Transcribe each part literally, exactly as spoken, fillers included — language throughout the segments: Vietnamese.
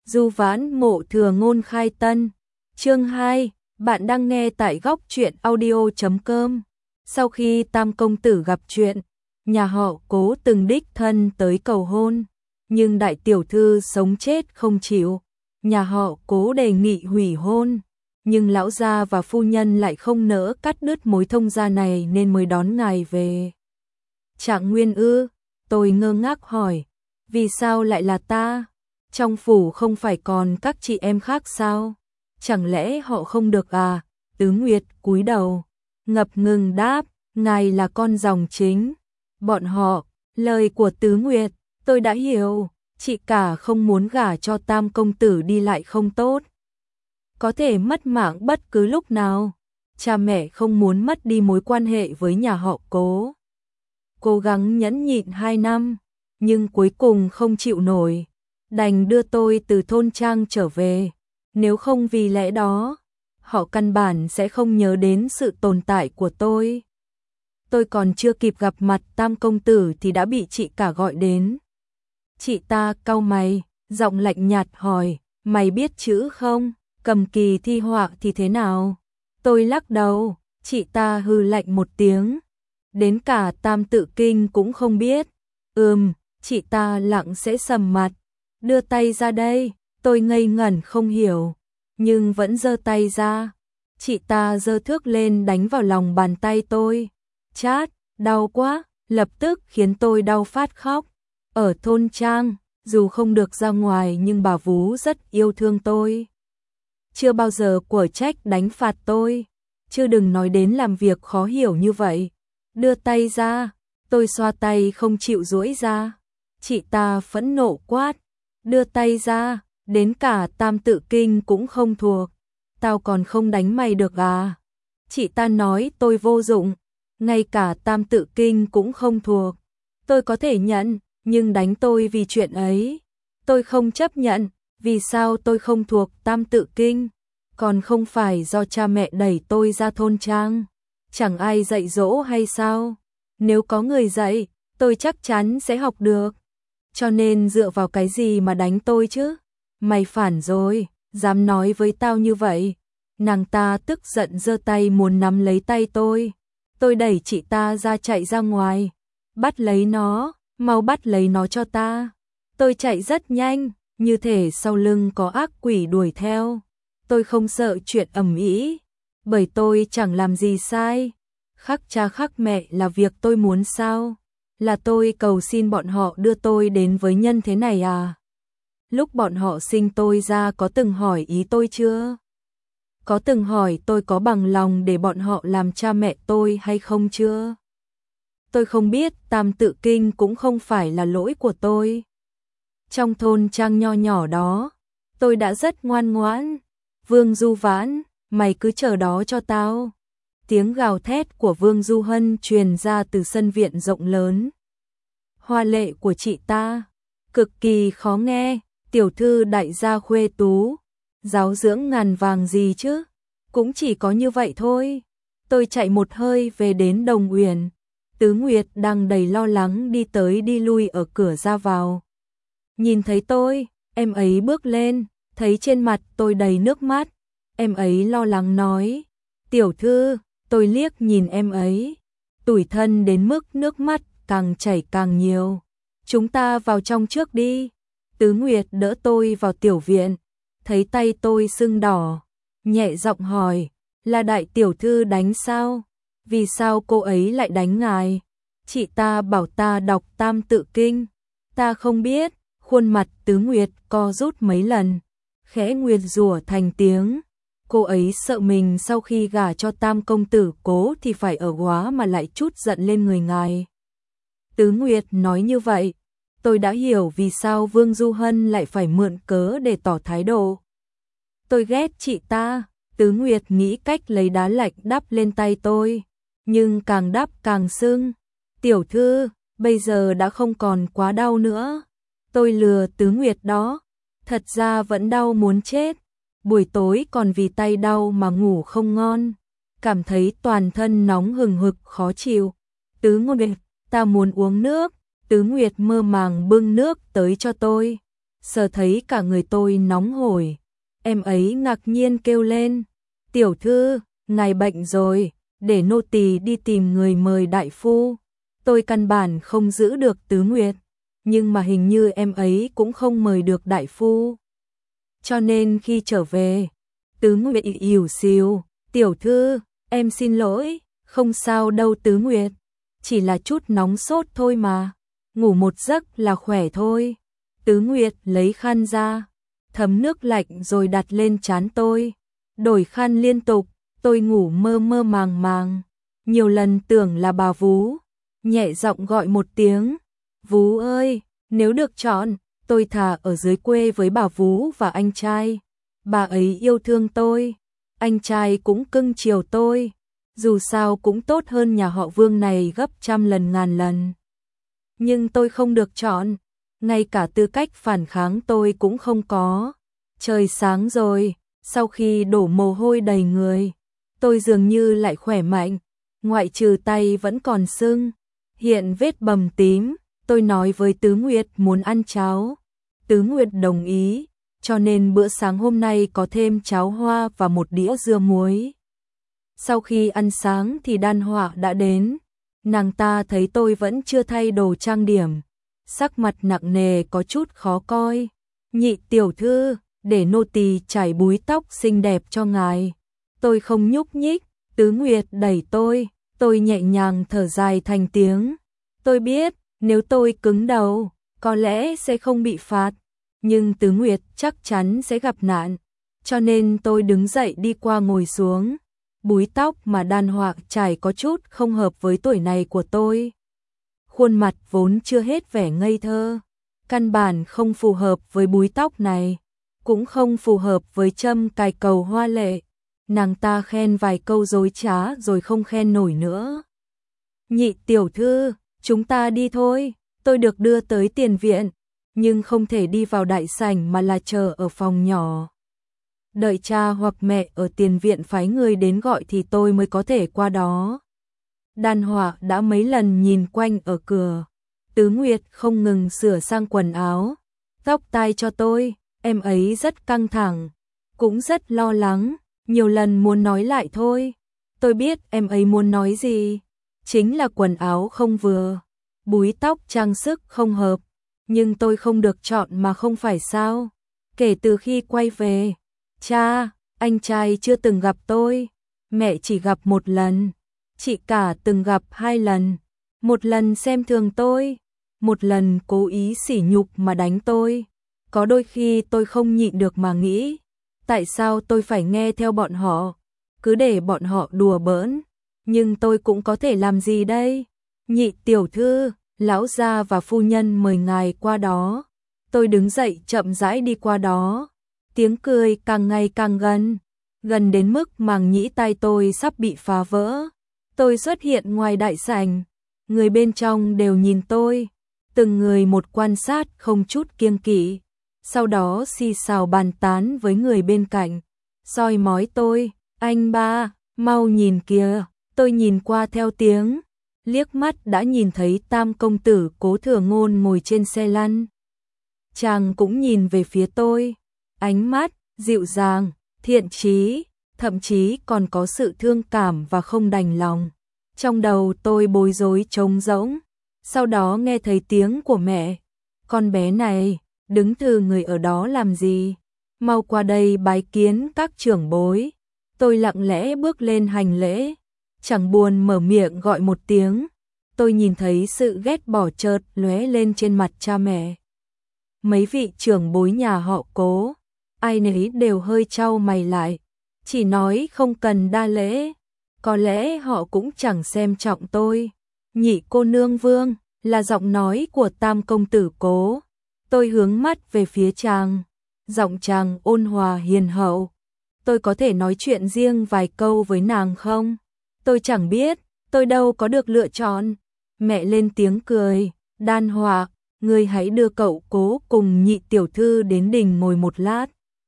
Du Vãn Mộ Thừa Ngôn Khai Tân. Chương hai, bạn đang nghe tại góc truyện audio chấm com. Sau khi Tam công tử gặp chuyện, nhà họ Cố từng đích thân tới cầu hôn, nhưng đại tiểu thư sống chết không chịu, nhà họ Cố đề nghị hủy hôn, nhưng lão gia và phu nhân lại không nỡ cắt đứt mối thông gia này nên mới đón ngài về. Trạng Nguyên ư? Tôi ngơ ngác hỏi, vì sao lại là ta? Trong phủ không phải còn các chị em khác sao? Chẳng lẽ họ không được à? Tứ Nguyệt cúi đầu, ngập ngừng đáp, ngài là con dòng chính. Bọn họ, lời của Tứ Nguyệt, tôi đã hiểu, chị cả không muốn gả cho Tam công tử đi lại không tốt. Có thể mất mạng bất cứ lúc nào, cha mẹ không muốn mất đi mối quan hệ với nhà họ Cố. Cố gắng nhẫn nhịn hai năm, nhưng cuối cùng không chịu nổi, đành đưa tôi từ thôn trang trở về. Nếu không vì lẽ đó, họ căn bản sẽ không nhớ đến sự tồn tại của tôi. Tôi còn chưa kịp gặp mặt Tam công tử thì đã bị chị cả gọi đến. Chị ta cau mày, giọng lạnh nhạt hỏi, mày biết chữ không? Cầm kỳ thi họa thì thế nào? Tôi lắc đầu, chị ta hừ lạnh một tiếng. Đến cả Tam tự kinh cũng không biết. Ừm, chị ta lặng sẽ sầm mặt. Đưa tay ra đây, tôi ngây ngẩn không hiểu, nhưng vẫn giơ tay ra. Chị ta giơ thước lên đánh vào lòng bàn tay tôi. Chát, đau quá, lập tức khiến tôi đau phát khóc. Ở thôn trang, dù không được ra ngoài nhưng bà vú rất yêu thương tôi. Chưa bao giờ quở trách đánh phạt tôi, chứ đừng nói đến làm việc khó hiểu như vậy. Đưa tay ra, tôi xoa tay không chịu duỗi ra. Chị ta phẫn nộ quát, đưa tay ra, đến cả Tam tự kinh cũng không thuộc, tao còn không đánh mày được à? Chị ta nói tôi vô dụng, ngay cả Tam tự kinh cũng không thuộc. Tôi có thể nhận, nhưng đánh tôi vì chuyện ấy, tôi không chấp nhận. Vì sao tôi không thuộc Tam tự kinh? Còn không phải do cha mẹ đẩy tôi ra thôn trang, chẳng ai dạy dỗ hay sao? Nếu có người dạy, tôi chắc chắn sẽ học được. Cho nên dựa vào cái gì mà đánh tôi chứ? Mày phản rồi, dám nói với tao như vậy. Nàng ta tức giận giơ tay muốn nắm lấy tay tôi. Tôi đẩy chị ta ra chạy ra ngoài. Bắt lấy nó, mau bắt lấy nó cho ta. Tôi chạy rất nhanh, như thể sau lưng có ác quỷ đuổi theo. Tôi không sợ chuyện ầm ĩ, bởi tôi chẳng làm gì sai. Khắc cha khắc mẹ là việc tôi muốn sao? Là tôi cầu xin bọn họ đưa tôi đến với nhân thế này à? Lúc bọn họ sinh tôi ra có từng hỏi ý tôi chưa? Có từng hỏi tôi có bằng lòng để bọn họ làm cha mẹ tôi hay không chưa? Tôi không biết, Tam tự kinh cũng không phải là lỗi của tôi. Trong thôn trang nho nhỏ đó, tôi đã rất ngoan ngoãn. Vương Du Vãn, mày cứ chờ đó cho tao. Tiếng gào thét của Vương Du Hân truyền ra từ sân viện rộng lớn. Hoa lệ của chị ta, cực kỳ khó nghe. Tiểu thư đại gia khuê tú, giáo dưỡng ngàn vàng gì chứ, cũng chỉ có như vậy thôi. Tôi chạy một hơi về đến Đồng Uyển. Tứ Nguyệt đang đầy lo lắng đi tới đi lui ở cửa ra vào. Nhìn thấy tôi, em ấy bước lên, thấy trên mặt tôi đầy nước mắt. Em ấy lo lắng nói, tiểu thư. Tôi liếc nhìn em ấy, tủi thân đến mức nước mắt càng chảy càng nhiều. Chúng ta vào trong trước đi. Tứ Nguyệt đỡ tôi vào tiểu viện, thấy tay tôi sưng đỏ, nhẹ giọng hỏi, là đại tiểu thư đánh sao? Vì sao cô ấy lại đánh ngài? Chị ta bảo ta đọc Tam tự kinh. Ta không biết. Khuôn mặt Tứ Nguyệt co rút mấy lần, khẽ nguyệt rủa thành tiếng. Cô ấy sợ mình sau khi gả cho Tam công tử Cố thì phải ở góa mà lại trút giận lên người ngài. Tứ Nguyệt nói như vậy, tôi đã hiểu vì sao Vương Du Hân lại phải mượn cớ để tỏ thái độ. Tôi ghét chị ta. Tứ Nguyệt nghĩ cách lấy đá lạnh đắp lên tay tôi, nhưng càng đắp càng sưng. Tiểu thư, bây giờ đã không còn quá đau nữa. Tôi lừa Tứ Nguyệt đó, thật ra vẫn đau muốn chết. Buổi tối còn vì tay đau mà ngủ không ngon, cảm thấy toàn thân nóng hừng hực khó chịu. Tứ Nguyệt, ta muốn uống nước. Tứ Nguyệt mơ màng bưng nước tới cho tôi. sờ thấy cả người tôi nóng hổi. Em ấy ngạc nhiên kêu lên, tiểu thư, ngài bệnh rồi, để nô tỳ đi tìm người mời đại phu. Tôi căn bản không giữ được Tứ Nguyệt, nhưng mà hình như em ấy cũng không mời được đại phu. Cho nên khi trở về, Tứ Nguyệt ỉu xìu, tiểu thư, em xin lỗi, không sao đâu Tứ Nguyệt, chỉ là chút nóng sốt thôi mà, ngủ một giấc là khỏe thôi. Tứ Nguyệt lấy khăn ra, thấm nước lạnh rồi đặt lên trán tôi, đổi khăn liên tục, tôi ngủ mơ mơ màng màng, nhiều lần tưởng là bà Vú, nhẹ giọng gọi một tiếng, Vú ơi, nếu được chọn, tôi thà ở dưới quê với bà Vú và anh trai, bà ấy yêu thương tôi, anh trai cũng cưng chiều tôi, dù sao cũng tốt hơn nhà họ Vương này gấp trăm lần ngàn lần. Nhưng tôi không được chọn, ngay cả tư cách phản kháng tôi cũng không có. Trời sáng rồi, sau khi đổ mồ hôi đầy người, tôi dường như lại khỏe mạnh, ngoại trừ tay vẫn còn sưng, hiện vết bầm tím. Tôi nói với Tứ Nguyệt muốn ăn cháo. Tứ Nguyệt đồng ý, cho nên bữa sáng hôm nay có thêm cháo hoa và một đĩa dưa muối. Sau khi ăn sáng thì Đan Họa đã đến, nàng ta thấy tôi vẫn chưa thay đồ trang điểm, sắc mặt nặng nề có chút khó coi. Nhị tiểu thư, để nô tỳ chải búi tóc xinh đẹp cho ngài. Tôi không nhúc nhích, Tứ Nguyệt đẩy tôi, tôi nhẹ nhàng thở dài thành tiếng. Tôi biết, nếu tôi cứng đầu, có lẽ sẽ không bị phạt, nhưng Tứ Nguyệt chắc chắn sẽ gặp nạn, cho nên tôi đứng dậy đi qua ngồi xuống. Búi tóc mà Đan Họa trải có chút không hợp với tuổi này của tôi. Khuôn mặt vốn chưa hết vẻ ngây thơ, căn bản không phù hợp với búi tóc này, cũng không phù hợp với châm cài cầu hoa lệ. Nàng ta khen vài câu dối trá rồi không khen nổi nữa. Nhị tiểu thư, chúng ta đi thôi. Tôi được đưa tới tiền viện, nhưng không thể đi vào đại sảnh mà là chờ ở phòng nhỏ. Đợi cha hoặc mẹ ở tiền viện phái người đến gọi thì tôi mới có thể qua đó. Đan Họa đã mấy lần nhìn quanh ở cửa. Tứ Nguyệt không ngừng sửa sang quần áo, tóc tai cho tôi. Em ấy rất căng thẳng, cũng rất lo lắng, nhiều lần muốn nói lại thôi. Tôi biết em ấy muốn nói gì, chính là quần áo không vừa, búi tóc trang sức không hợp, nhưng tôi không được chọn mà không phải sao. Kể từ khi quay về, cha, anh trai chưa từng gặp tôi, mẹ chỉ gặp một lần, chị cả từng gặp hai lần, một lần xem thường tôi, một lần cố ý sỉ nhục mà đánh tôi. Có đôi khi tôi không nhịn được mà nghĩ, tại sao tôi phải nghe theo bọn họ, cứ để bọn họ đùa bỡn, nhưng tôi cũng có thể làm gì đây? Nhị tiểu thư, lão gia và phu nhân mời ngài qua đó. Tôi đứng dậy chậm rãi đi qua đó, tiếng cười càng ngày càng gần, gần đến mức màng nhĩ tai tôi sắp bị phá vỡ. Tôi xuất hiện ngoài đại sảnh, người bên trong đều nhìn tôi, từng người một quan sát không chút kiêng kỵ. Sau đó xì xào bàn tán với người bên cạnh, soi mói tôi, anh ba, mau nhìn kìa. Tôi nhìn qua theo tiếng, liếc mắt đã nhìn thấy Tam công tử Cố Thừa Ngôn ngồi trên xe lăn. Chàng cũng nhìn về phía tôi, ánh mắt dịu dàng, thiện chí, thậm chí còn có sự thương cảm và không đành lòng. Trong đầu tôi bối rối trống rỗng, sau đó nghe thấy tiếng của mẹ, con bé này đứng thừ người ở đó làm gì? Mau qua đây bái kiến các trưởng bối. Tôi lặng lẽ bước lên hành lễ, chẳng buồn mở miệng gọi một tiếng. Tôi nhìn thấy sự ghét bỏ chợt lóe lên trên mặt cha mẹ. Mấy vị trưởng bối nhà họ Cố, ai nấy đều hơi chau mày lại, chỉ nói không cần đa lễ. Có lẽ họ cũng chẳng xem trọng tôi. Nhị cô nương Vương, là giọng nói của Tam công tử Cố. Tôi hướng mắt về phía chàng, giọng chàng ôn hòa hiền hậu. Tôi có thể nói chuyện riêng vài câu với nàng không? Tôi chẳng biết, tôi đâu có được lựa chọn. Mẹ lên tiếng cười, Đan Họa, ngươi hãy đưa cậu Cố cùng nhị tiểu thư đến đình ngồi một lát.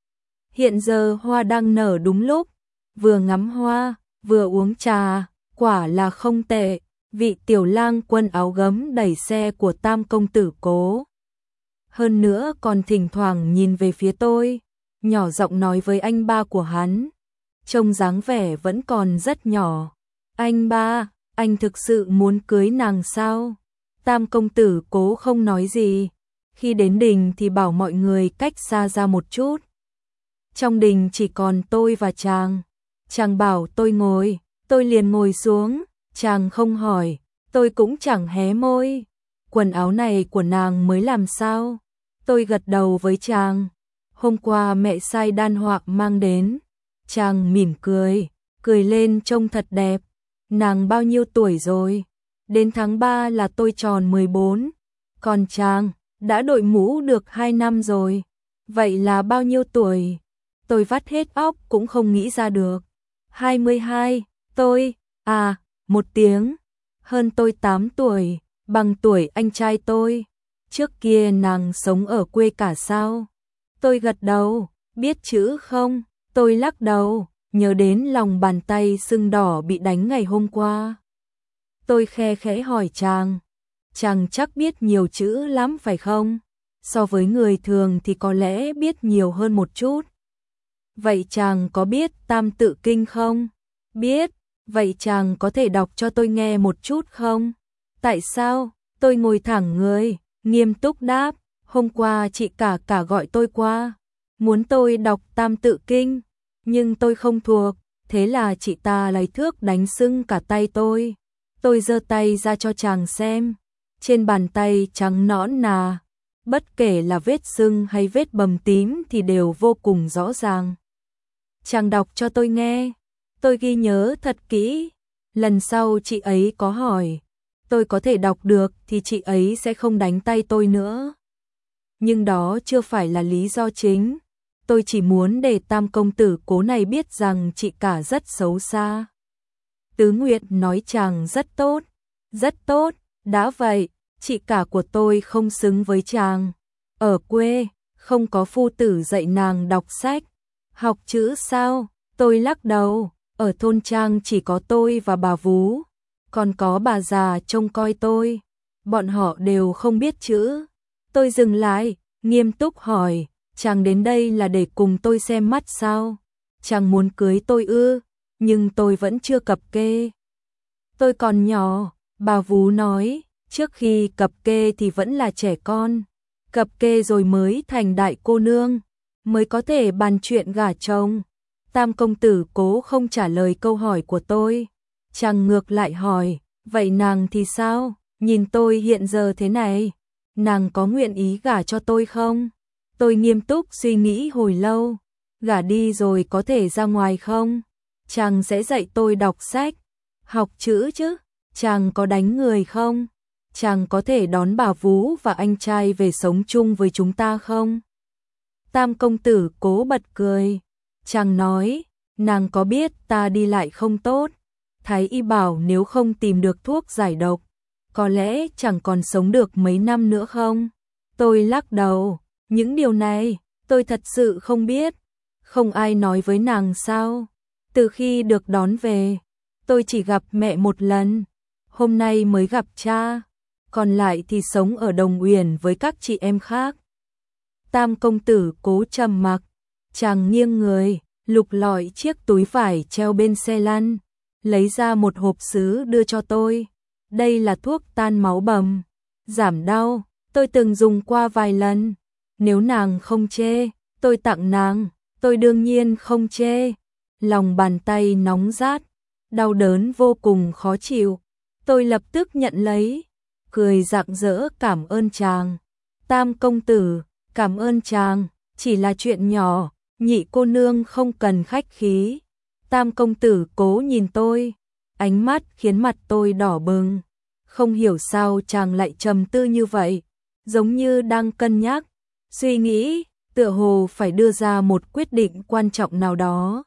Hiện giờ hoa đang nở đúng lúc, vừa ngắm hoa, vừa uống trà, quả là không tệ. Vị tiểu lang quân áo gấm đẩy xe của Tam công tử Cố hơn nữa còn thỉnh thoảng nhìn về phía tôi, nhỏ giọng nói với anh ba của hắn, trông dáng vẻ vẫn còn rất nhỏ. Anh ba, anh thực sự muốn cưới nàng sao? Tam công tử Cố không nói gì. Khi đến đình thì bảo mọi người cách xa ra một chút. Trong đình chỉ còn tôi và chàng. Chàng bảo tôi ngồi, tôi liền ngồi xuống. Chàng không hỏi, tôi cũng chẳng hé môi. Quần áo này của nàng mới làm sao? Tôi gật đầu với chàng. Hôm qua mẹ sai đan họa mang đến. Chàng mỉm cười, cười lên trông thật đẹp. Nàng bao nhiêu tuổi rồi? Đến tháng ba là tôi tròn mười bốn. Còn chàng, đã đội mũ được hai năm rồi. Vậy là bao nhiêu tuổi? Tôi vắt hết óc cũng không nghĩ ra được. hai mươi hai, tôi, à, một tiếng. Hơn tôi tám tuổi, bằng tuổi anh trai tôi. Trước kia nàng sống ở quê cả sao? Tôi gật đầu, biết chữ không? Tôi lắc đầu, nhớ đến lòng bàn tay sưng đỏ bị đánh ngày hôm qua. Tôi khe khẽ hỏi chàng, chàng chắc biết nhiều chữ lắm phải không? So với người thường thì có lẽ biết nhiều hơn một chút. Vậy chàng có biết Tam Tự Kinh không? Biết, vậy chàng có thể đọc cho tôi nghe một chút không? Tại sao? Tôi ngồi thẳng người, nghiêm túc đáp, hôm qua chị cả cả gọi tôi qua, muốn tôi đọc Tam Tự Kinh, nhưng tôi không thuộc, thế là chị ta lấy thước đánh sưng cả tay tôi. Tôi giơ tay ra cho chàng xem, trên bàn tay trắng nõn nà, bất kể là vết sưng hay vết bầm tím thì đều vô cùng rõ ràng. Chàng đọc cho tôi nghe, tôi ghi nhớ thật kỹ, lần sau chị ấy có hỏi, tôi có thể đọc được thì chị ấy sẽ không đánh tay tôi nữa. Nhưng đó chưa phải là lý do chính, tôi chỉ muốn để Tam công tử Cố này biết rằng chị cả rất xấu xa. Tứ Nguyệt nói chàng rất tốt, rất tốt, đã vậy, chị cả của tôi không xứng với chàng. Ở quê, không có phu tử dạy nàng đọc sách, học chữ sao? Tôi lắc đầu, ở thôn trang chỉ có tôi và bà Vú, còn có bà già trông coi tôi, bọn họ đều không biết chữ. Tôi dừng lại, nghiêm túc hỏi, chàng đến đây là để cùng tôi xem mắt sao? Chàng muốn cưới tôi ư? Nhưng tôi vẫn chưa cập kê. Tôi còn nhỏ, bà Vú nói, trước khi cập kê thì vẫn là trẻ con, cập kê rồi mới thành đại cô nương, mới có thể bàn chuyện gả chồng. Tam công tử Cố không trả lời câu hỏi của tôi, chàng ngược lại hỏi, vậy nàng thì sao? Nhìn tôi hiện giờ thế này, nàng có nguyện ý gả cho tôi không? Tôi nghiêm túc suy nghĩ hồi lâu, gả đi rồi có thể ra ngoài không? Chàng sẽ dạy tôi đọc sách, học chữ chứ? Chàng có đánh người không? Chàng có thể đón bà Vú và anh trai về sống chung với chúng ta không? Tam công tử Cố bật cười. Chàng nói, nàng có biết ta đi lại không tốt. Thái y bảo nếu không tìm được thuốc giải độc, có lẽ chẳng còn sống được mấy năm nữa không? Tôi lắc đầu, những điều này, tôi thật sự không biết. Không ai nói với nàng sao? Từ khi được đón về, tôi chỉ gặp mẹ một lần, hôm nay mới gặp cha, còn lại thì sống ở Đồng Uyển với các chị em khác. Tam công tử Cố trầm mặc, chàng nghiêng người, lục lọi chiếc túi vải treo bên xe lăn, lấy ra một hộp sứ đưa cho tôi. Đây là thuốc tan máu bầm, giảm đau, tôi từng dùng qua vài lần. Nếu nàng không chê, tôi tặng nàng, tôi đương nhiên không chê. Lòng bàn tay nóng rát, đau đớn vô cùng khó chịu. Tôi lập tức nhận lấy, cười rạng rỡ cảm ơn chàng. Tam công tử, cảm ơn chàng, chỉ là chuyện nhỏ, nhị cô nương không cần khách khí. Tam công tử Cố nhìn tôi, ánh mắt khiến mặt tôi đỏ bừng. Không hiểu sao chàng lại trầm tư như vậy, giống như đang cân nhắc, suy nghĩ, tựa hồ phải đưa ra một quyết định quan trọng nào đó.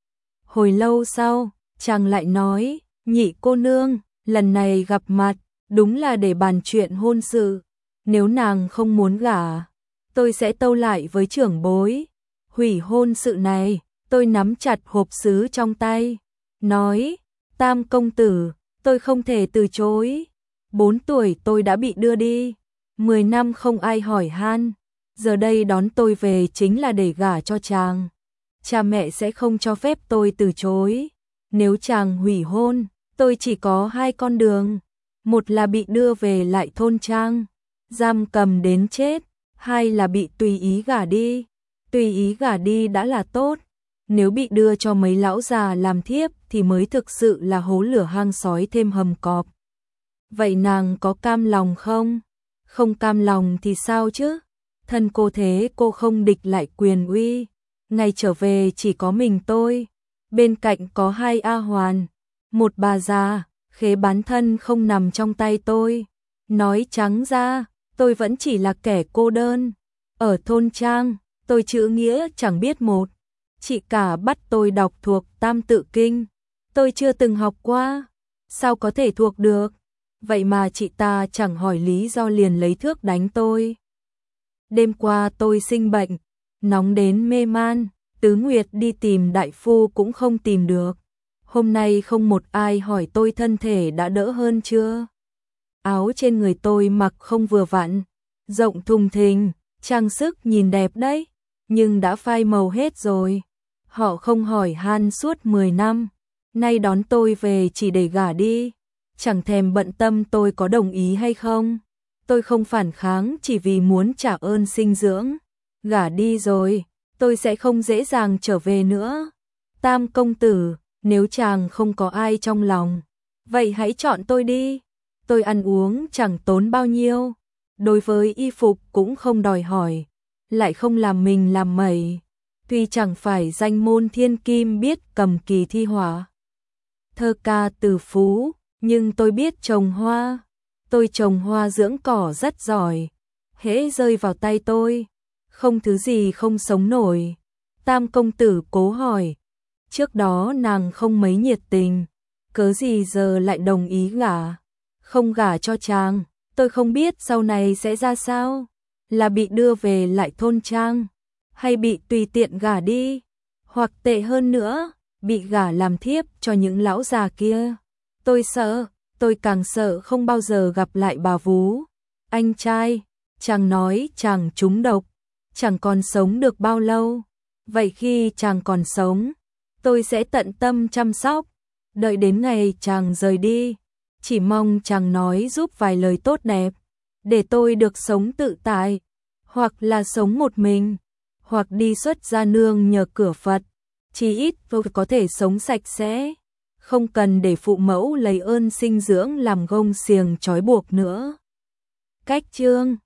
Hồi lâu sau, chàng lại nói, nhị cô nương, lần này gặp mặt, đúng là để bàn chuyện hôn sự. Nếu nàng không muốn gả, tôi sẽ tâu lại với trưởng bối. Hủy hôn sự này, tôi nắm chặt hộp sứ trong tay, nói, Tam công tử, tôi không thể từ chối. Bốn tuổi tôi đã bị đưa đi, Mười năm không ai hỏi han, giờ đây đón tôi về chính là để gả cho chàng. Cha mẹ sẽ không cho phép tôi từ chối. Nếu chàng hủy hôn, tôi chỉ có hai con đường. Một là bị đưa về lại thôn trang, giam cầm đến chết. Hai là bị tùy ý gả đi. Tùy ý gả đi đã là tốt. Nếu bị đưa cho mấy lão già làm thiếp thì mới thực sự là hố lửa hang sói thêm hầm cọp. Vậy nàng có cam lòng không? Không cam lòng thì sao chứ? Thân cô thế cô không địch lại quyền uy. Ngày trở về chỉ có mình tôi. Bên cạnh có hai A Hoàn. Một bà già, khế bán thân không nằm trong tay tôi. Nói trắng ra, tôi vẫn chỉ là kẻ cô đơn. Ở thôn trang, tôi chữ nghĩa chẳng biết một. Chị cả bắt tôi đọc thuộc Tam Tự Kinh. Tôi chưa từng học qua. Sao có thể thuộc được? Vậy mà chị ta chẳng hỏi lý do liền lấy thước đánh tôi. Đêm qua tôi sinh bệnh, nóng đến mê man, Tứ Nguyệt đi tìm đại phu cũng không tìm được. Hôm nay không một ai hỏi tôi thân thể đã đỡ hơn chưa. Áo trên người tôi mặc không vừa vặn, rộng thùng thình, trang sức nhìn đẹp đấy, nhưng đã phai màu hết rồi. Họ không hỏi han suốt mười năm, nay đón tôi về chỉ để gả đi, chẳng thèm bận tâm tôi có đồng ý hay không. Tôi không phản kháng chỉ vì muốn trả ơn sinh dưỡng. Gả đi rồi, tôi sẽ không dễ dàng trở về nữa. Tam công tử, nếu chàng không có ai trong lòng, vậy hãy chọn tôi đi. Tôi ăn uống chẳng tốn bao nhiêu, đối với y phục cũng không đòi hỏi, lại không làm mình làm mẩy. Tuy chẳng phải danh môn thiên kim biết cầm kỳ thi họa, thơ ca từ phú, nhưng tôi biết trồng hoa. Tôi trồng hoa dưỡng cỏ rất giỏi, hễ rơi vào tay tôi, không thứ gì không sống nổi. Tam công tử cố hỏi, trước đó nàng không mấy nhiệt tình, cớ gì giờ lại đồng ý gả? Không gả cho chàng, tôi không biết sau này sẽ ra sao, là bị đưa về lại thôn trang, hay bị tùy tiện gả đi, hoặc tệ hơn nữa, bị gả làm thiếp cho những lão già kia. Tôi sợ, tôi càng sợ không bao giờ gặp lại bà vú. Anh trai, chàng nói chàng trúng độc, chẳng còn sống được bao lâu. Vậy khi chàng còn sống, tôi sẽ tận tâm chăm sóc, đợi đến ngày chàng rời đi, chỉ mong chàng nói giúp vài lời tốt đẹp, để tôi được sống tự tại, hoặc là sống một mình, hoặc đi xuất gia nương nhờ cửa Phật, chỉ ít tôi có thể sống sạch sẽ, không cần để phụ mẫu lấy ơn sinh dưỡng làm gông xiềng trói buộc nữa. Cách chương